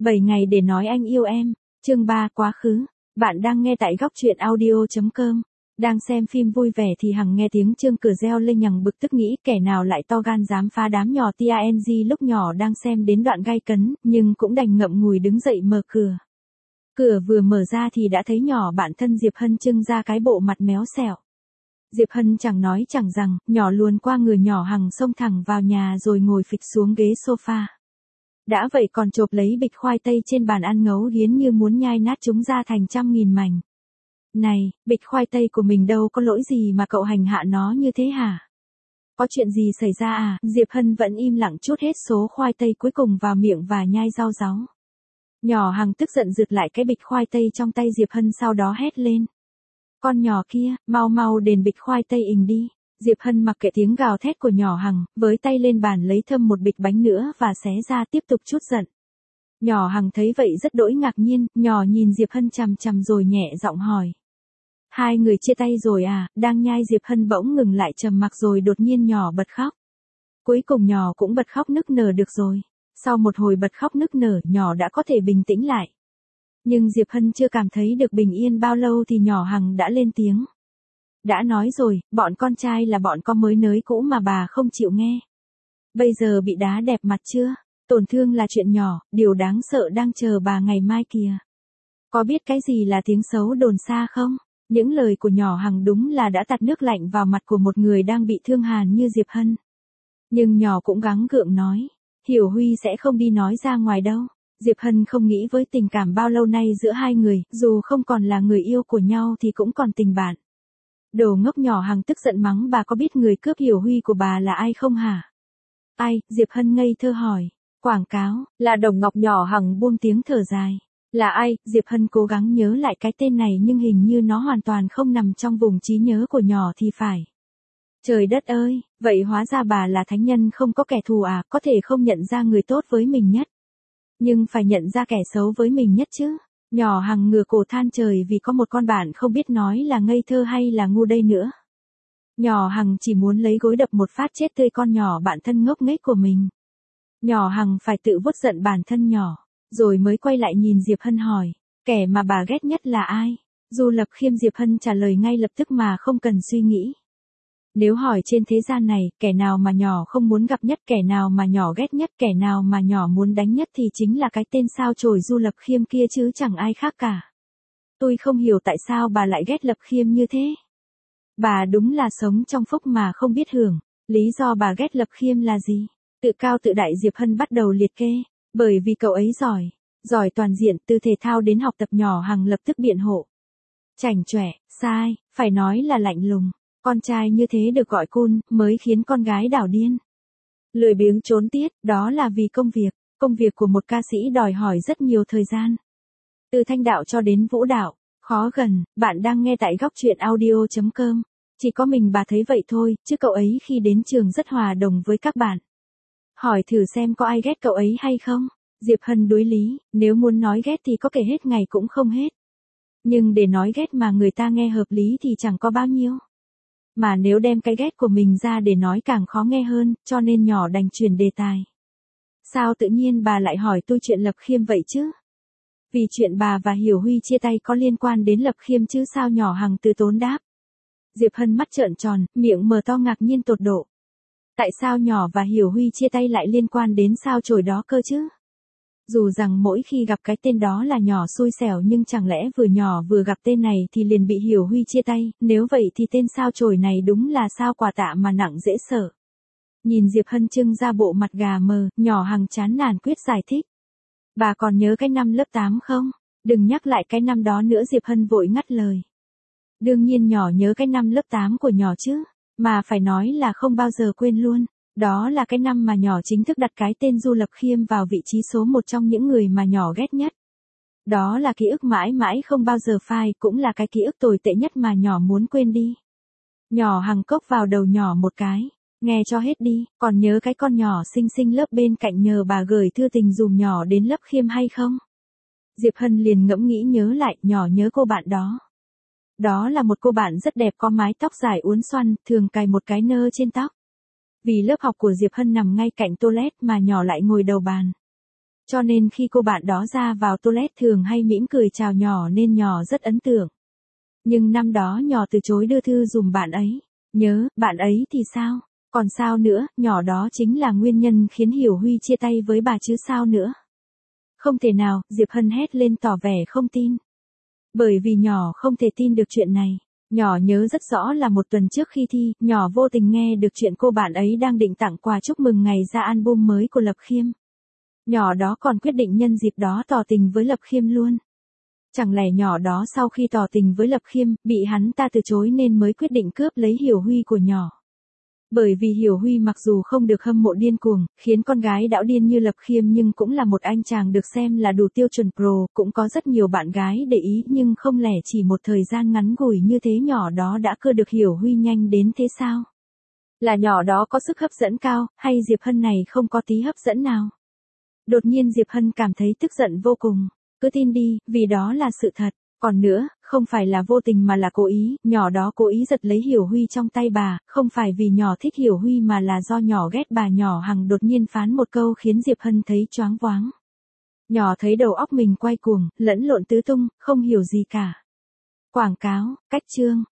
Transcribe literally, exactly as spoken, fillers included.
bảy ngày để nói anh yêu em, chương ba quá khứ. Bạn đang nghe tại góc truyện audio chấm com. Đang xem phim vui vẻ thì Hằng nghe tiếng chuông cửa reo lên, nhằng bực tức nghĩ kẻ nào lại to gan dám phá đám nhỏ tang. Lúc nhỏ đang xem đến đoạn gay cấn, nhưng cũng đành ngậm ngùi đứng dậy mở cửa. Cửa vừa mở ra thì đã thấy nhỏ bạn thân Diệp Hân trưng ra cái bộ mặt méo xẹo. Diệp Hân chẳng nói chẳng rằng, nhỏ luồn qua người nhỏ Hằng xông thẳng vào nhà rồi ngồi phịch xuống ghế sofa. Đã vậy còn chộp lấy bịch khoai tây trên bàn ăn ngấu nghiến như muốn nhai nát chúng ra thành trăm nghìn mảnh. Này, bịch khoai tây của mình đâu có lỗi gì mà cậu hành hạ nó như thế hả? Có chuyện gì xảy ra à? Diệp Hân vẫn im lặng trút hết số khoai tây cuối cùng vào miệng và nhai rau ráu. Nhỏ Hằng tức giận giật lại cái bịch khoai tây trong tay Diệp Hân, sau đó hét lên. Con nhỏ kia, mau mau đền bịch khoai tây ình đi. Diệp Hân mặc kệ tiếng gào thét của nhỏ Hằng, với tay lên bàn lấy thơm một bịch bánh nữa và xé ra tiếp tục trút giận. Nhỏ Hằng thấy vậy rất đỗi ngạc nhiên, nhỏ nhìn Diệp Hân chằm chằm rồi nhẹ giọng hỏi. Hai người chia tay rồi à? Đang nhai Diệp Hân bỗng ngừng lại trầm mặc rồi đột nhiên nhỏ bật khóc. Cuối cùng nhỏ cũng bật khóc nức nở được rồi. Sau một hồi bật khóc nức nở, nhỏ đã có thể bình tĩnh lại. Nhưng Diệp Hân chưa cảm thấy được bình yên bao lâu thì nhỏ Hằng đã lên tiếng. Đã nói rồi, bọn con trai là bọn con mới nới cũ mà bà không chịu nghe. Bây giờ bị đá đẹp mặt chưa? Tổn thương là chuyện nhỏ, điều đáng sợ đang chờ bà ngày mai kìa. Có biết cái gì là tiếng xấu đồn xa không? Những lời của nhỏ Hằng đúng là đã tạt nước lạnh vào mặt của một người đang bị thương hàn như Diệp Hân. Nhưng nhỏ cũng gắng gượng nói. Hiểu Huy sẽ không đi nói ra ngoài đâu. Diệp Hân không nghĩ với tình cảm bao lâu nay giữa hai người, dù không còn là người yêu của nhau thì cũng còn tình bạn. Đồ ngốc, nhỏ Hằng tức giận mắng, bà có biết người cướp Hiểu Huy của bà là ai không hả? Ai? Diệp Hân ngây thơ hỏi. Quảng cáo, là Đồng Ngọc. Nhỏ Hằng buông tiếng thở dài. Là ai? Diệp Hân cố gắng nhớ lại cái tên này nhưng hình như nó hoàn toàn không nằm trong vùng trí nhớ của nhỏ thì phải. Trời đất ơi, vậy hóa ra bà là thánh nhân không có kẻ thù à, có thể không nhận ra người tốt với mình nhất. Nhưng phải nhận ra kẻ xấu với mình nhất chứ. Nhỏ Hằng ngửa cổ than trời vì có một con bạn không biết nói là ngây thơ hay là ngu đây nữa. Nhỏ Hằng chỉ muốn lấy gối đập một phát chết tươi con nhỏ bạn thân ngốc nghếch của mình. Nhỏ Hằng phải tự vuốt giận bản thân nhỏ, rồi mới quay lại nhìn Diệp Hân hỏi, kẻ mà bà ghét nhất là ai? Du Lập Khiêm. Diệp Hân trả lời ngay lập tức mà không cần suy nghĩ. Nếu hỏi trên thế gian này, kẻ nào mà nhỏ không muốn gặp nhất, kẻ nào mà nhỏ ghét nhất, kẻ nào mà nhỏ muốn đánh nhất thì chính là cái tên sao chổi Du Lập Khiêm kia chứ chẳng ai khác cả. Tôi không hiểu tại sao bà lại ghét Lập Khiêm như thế. Bà đúng là sống trong phúc mà không biết hưởng. Lý do bà ghét Lập Khiêm là gì? Tự cao tự đại. Diệp Hân bắt đầu liệt kê. Bởi vì cậu ấy giỏi. Giỏi toàn diện, từ thể thao đến học tập. Nhỏ Hằng lập tức biện hộ. Chảnh chọe, sai, phải nói là lạnh lùng. Con trai như thế được gọi cool, mới khiến con gái đảo điên. Lười biếng trốn tiết, đó là vì công việc. Công việc của một ca sĩ đòi hỏi rất nhiều thời gian. Từ thanh đạo cho đến vũ đạo, khó gần. Bạn đang nghe tại góc truyện audio chấm com. Chỉ có mình bà thấy vậy thôi, chứ cậu ấy khi đến trường rất hòa đồng với các bạn. Hỏi thử xem có ai ghét cậu ấy hay không? Diệp Hân đối lý, nếu muốn nói ghét thì có kể hết ngày cũng không hết. Nhưng để nói ghét mà người ta nghe hợp lý thì chẳng có bao nhiêu. Mà nếu đem cái ghét của mình ra để nói càng khó nghe hơn, cho nên nhỏ đành chuyển đề tài. Sao tự nhiên bà lại hỏi tôi chuyện Lập Khiêm vậy chứ? Vì chuyện bà và Hiểu Huy chia tay có liên quan đến Lập Khiêm chứ sao? Nhỏ Hằng từ tốn đáp. Diệp Hân mắt trợn tròn, miệng mở to ngạc nhiên tột độ. Tại sao nhỏ và Hiểu Huy chia tay lại liên quan đến sao chổi đó cơ chứ? Dù rằng mỗi khi gặp cái tên đó là nhỏ xui xẻo, nhưng chẳng lẽ vừa nhỏ vừa gặp tên này thì liền bị Hiểu Huy chia tay? Nếu vậy thì tên sao chổi này đúng là sao quà tạ mà nặng dễ sợ. Nhìn Diệp Hân trưng ra bộ mặt gà mờ, nhỏ Hằng chán nản quyết giải thích. Bà còn nhớ cái năm lớp tám không? Đừng nhắc lại cái năm đó nữa. Diệp Hân vội ngắt lời. Đương nhiên nhỏ nhớ cái năm lớp tám của nhỏ chứ, mà phải nói là không bao giờ quên luôn. Đó là cái năm mà nhỏ chính thức đặt cái tên Du Lập Khiêm vào vị trí số một trong những người mà nhỏ ghét nhất. Đó là ký ức mãi mãi không bao giờ phai, cũng là cái ký ức tồi tệ nhất mà nhỏ muốn quên đi. Nhỏ Hằng cốc vào đầu nhỏ một cái. Nghe cho hết đi, còn nhớ cái con nhỏ xinh xinh lớp bên cạnh nhờ bà gửi thư tình dùm nhỏ đến Lập Khiêm hay không? Diệp Hân liền ngẫm nghĩ nhớ lại, nhỏ nhớ cô bạn đó. Đó là một cô bạn rất đẹp, có mái tóc dài uốn xoăn, thường cài một cái nơ trên tóc. Vì lớp học của Diệp Hân nằm ngay cạnh toilet mà nhỏ lại ngồi đầu bàn. Cho nên khi cô bạn đó ra vào toilet thường hay mỉm cười chào nhỏ nên nhỏ rất ấn tượng. Nhưng năm đó nhỏ từ chối đưa thư dùm bạn ấy. Nhớ, bạn ấy thì sao? Còn sao nữa, nhỏ đó chính là nguyên nhân khiến Hiểu Huy chia tay với bà chứ sao nữa. Không thể nào, Diệp Hân hét lên tỏ vẻ không tin. Bởi vì nhỏ không thể tin được chuyện này. Nhỏ nhớ rất rõ là một tuần trước khi thi, nhỏ vô tình nghe được chuyện cô bạn ấy đang định tặng quà chúc mừng ngày ra album mới của Lập Khiêm. Nhỏ đó còn quyết định nhân dịp đó tỏ tình với Lập Khiêm luôn. Chẳng lẽ nhỏ đó sau khi tỏ tình với Lập Khiêm, bị hắn ta từ chối nên mới quyết định cướp lấy Hiểu Huy của nhỏ. Bởi vì Hiểu Huy mặc dù không được hâm mộ điên cuồng, khiến con gái đảo điên như Lập Khiêm nhưng cũng là một anh chàng được xem là đủ tiêu chuẩn pro, cũng có rất nhiều bạn gái để ý nhưng không lẽ chỉ một thời gian ngắn ngủi như thế nhỏ đó đã cưa được Hiểu Huy nhanh đến thế sao? Là nhỏ đó có sức hấp dẫn cao, hay Diệp Hân này không có tí hấp dẫn nào? Đột nhiên Diệp Hân cảm thấy tức giận vô cùng. Cứ tin đi, vì đó là sự thật. Còn nữa, không phải là vô tình mà là cố ý, nhỏ đó cố ý giật lấy Hiểu Huy trong tay bà, không phải vì nhỏ thích Hiểu Huy mà là do nhỏ ghét bà. Nhỏ Hằng đột nhiên phán một câu khiến Diệp Hân thấy choáng váng. Nhỏ thấy đầu óc mình quay cuồng, lẫn lộn tứ tung, không hiểu gì cả. Quảng cáo, cách chương.